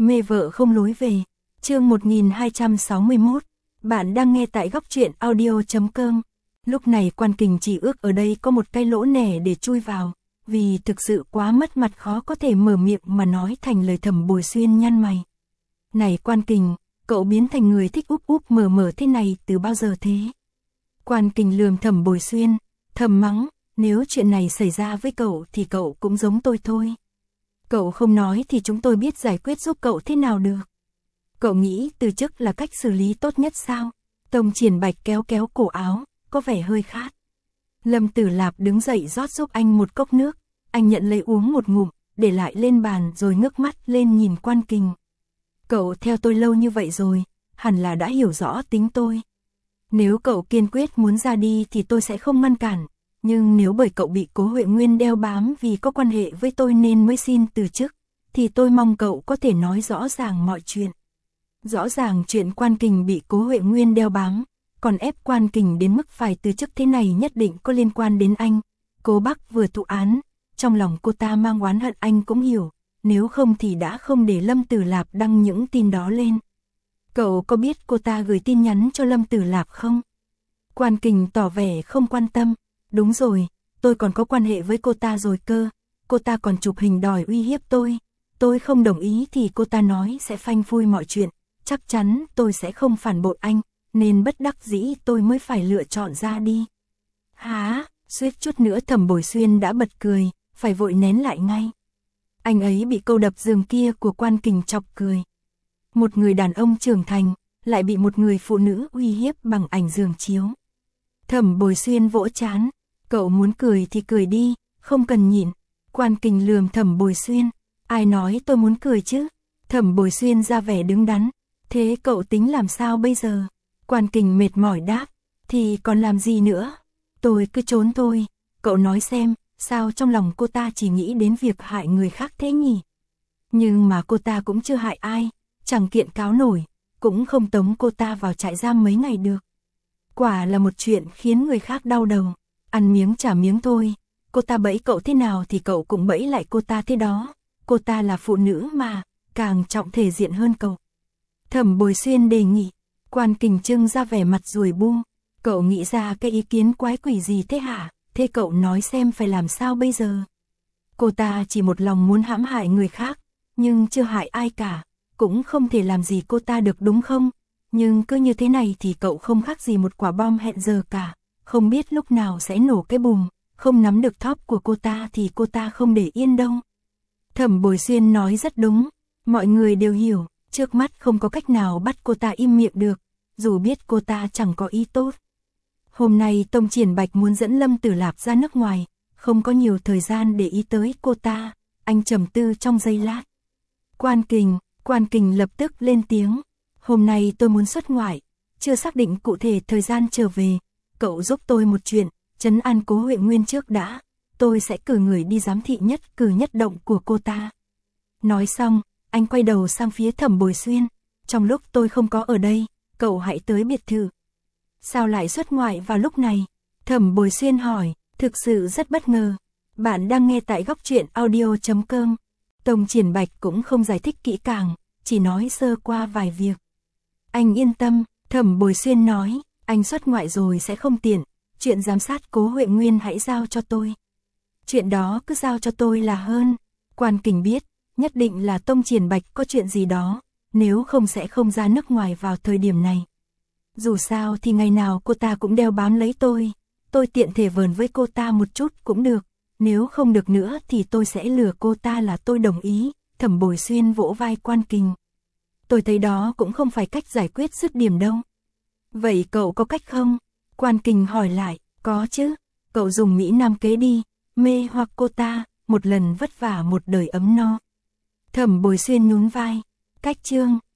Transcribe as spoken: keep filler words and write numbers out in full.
Mê vợ không lối về. Chương một nghìn hai trăm sáu mươi mốt. Bạn đang nghe tại góc truyện audio chấm com. Lúc này Quan Kình chỉ ước ở đây có một cái lỗ nẻ để chui vào, vì thực sự quá mất mặt khó có thể mở miệng mà nói thành lời. Thẩm Bồi Xuyên nhăn mày. Này Quan Kình, cậu biến thành người thích úp úp mở mở thế này từ bao giờ thế? Quan Kình lườm Thẩm Bồi Xuyên, thầm mắng, nếu chuyện này xảy ra với cậu thì cậu cũng giống tôi thôi. Cậu không nói thì chúng tôi biết giải quyết giúp cậu thế nào được. Cậu nghĩ từ chức là cách xử lý tốt nhất sao? Tông Triển Bạch kéo kéo cổ áo, có vẻ hơi khát. Lâm Tử Lạp đứng dậy rót giúp anh một cốc nước, anh nhận lấy uống một ngụm, để lại lên bàn rồi ngước mắt lên nhìn Quan Kình. Cậu theo tôi lâu như vậy rồi, hẳn là đã hiểu rõ tính tôi. Nếu cậu kiên quyết muốn ra đi thì tôi sẽ không ngăn cản, nhưng nếu bởi cậu bị Cố Huệ Nguyên đeo bám vì có quan hệ với tôi nên mới xin từ chức, thì tôi mong cậu có thể nói rõ ràng mọi chuyện. Rõ ràng chuyện Quan Kình bị Cố Huệ Nguyên đeo bám, còn ép Quan Kình đến mức phải từ chức thế này nhất định có liên quan đến anh. Cố Bắc vừa thụ án, trong lòng cô ta mang oán hận anh cũng hiểu, nếu không thì đã không để Lâm Tử Lạp đăng những tin đó lên. Cậu có biết cô ta gửi tin nhắn cho Lâm Tử Lạp không? Quan Kình tỏ vẻ không quan tâm. Đúng rồi, tôi còn có quan hệ với cô ta rồi cơ, cô ta còn chụp hình đòi uy hiếp tôi. Tôi không đồng ý thì cô ta nói sẽ phanh phui mọi chuyện, chắc chắn tôi sẽ không phản bội anh, nên bất đắc dĩ tôi mới phải lựa chọn ra đi. Hả? Suýt chút nữa Thẩm Bồi Xuyên đã bật cười, phải vội nén lại ngay. Anh ấy bị câu đập giường kia của Quan Kình chọc cười. Một người đàn ông trưởng thành, lại bị một người phụ nữ uy hiếp bằng ảnh giường chiếu. Thẩm Bồi Xuyên vỗ trán, cậu muốn cười thì cười đi, không cần nhịn. Quan Kình lườm Thẩm Bồi Xuyên, ai nói tôi muốn cười chứ? Thẩm Bồi Xuyên ra vẻ đứng đắn, thế cậu tính làm sao bây giờ? Quan Kình mệt mỏi đáp, thì còn làm gì nữa? Tôi cứ trốn thôi, cậu nói xem, sao trong lòng cô ta chỉ nghĩ đến việc hại người khác thế nhỉ? Nhưng mà cô ta cũng chưa hại ai, chẳng kiện cáo nổi, cũng không tống cô ta vào trại giam mấy ngày được. Quả là một chuyện khiến người khác đau đầu, ăn miếng trả miếng thôi, cô ta bẫy cậu thế nào thì cậu cũng bẫy lại cô ta thế đó, cô ta là phụ nữ mà, càng trọng thể diện hơn cậu. Thẩm Bồi Xuyên đề nghị. Quan Kình trưng ra vẻ mặt ruồi bu, cậu nghĩ ra cái ý kiến quái quỷ gì thế hả? Thế cậu nói xem phải làm sao bây giờ? Cô ta chỉ một lòng muốn hãm hại người khác, nhưng chưa hại ai cả, cũng không thể làm gì cô ta được đúng không? Nhưng cứ như thế này thì cậu không khác gì một quả bom hẹn giờ cả, không biết lúc nào sẽ nổ cái bùm, không nắm được thóp của cô ta thì cô ta không để yên đâu. Thẩm Bồi Xuyên nói rất đúng, mọi người đều hiểu, trước mắt không có cách nào bắt cô ta im miệng được, dù biết cô ta chẳng có ý tốt. Hôm nay Tông Triển Bạch muốn dẫn Lâm Tử Lạp ra nước ngoài, không có nhiều thời gian để ý tới cô ta, anh trầm tư trong giây lát. Quan Kình, Quan Kình lập tức lên tiếng, hôm nay tôi muốn xuất ngoại, chưa xác định cụ thể thời gian trở về, cậu giúp tôi một chuyện, trấn an Cố Huệ Nguyên trước đã, tôi sẽ cử người đi giám thị nhất cử nhất động của cô ta. Nói xong, anh quay đầu sang phía Thẩm Bồi Xuyên, trong lúc tôi không có ở đây, cậu hãy tới biệt thự. Sao lại xuất ngoại vào lúc này? Thẩm Bồi Xuyên hỏi, thực sự rất bất ngờ. Bạn đang nghe tại góc truyện audio chấm com. Tông Triển Bạch cũng không giải thích kỹ càng, chỉ nói sơ qua vài việc. Anh yên tâm, Thẩm Bồi Xuyên nói, anh xuất ngoại rồi sẽ không tiện, chuyện giám sát Cố Huệ Nguyên hãy giao cho tôi. Chuyện đó cứ giao cho tôi là hơn. Quan Kình biết, nhất định là Tông Triển Bạch có chuyện gì đó, nếu không sẽ không ra nước ngoài vào thời điểm này. Dù sao thì ngày nào cô ta cũng đeo bám lấy tôi, tôi tiện thể vờn với cô ta một chút cũng được, nếu không được nữa thì tôi sẽ lừa cô ta là tôi đồng ý. Thẩm Bồi Xuyên vỗ vai Quan Kình. Tôi thấy đó cũng không phải cách giải quyết dứt điểm đâu. Vậy cậu có cách không? Quan Kình hỏi lại, có chứ, cậu dùng Mỹ Nam kế đi, mê hoặc cô ta, một lần vất vả một đời ấm no. Thẩm Bồi Xuyên nhún vai, cách chương.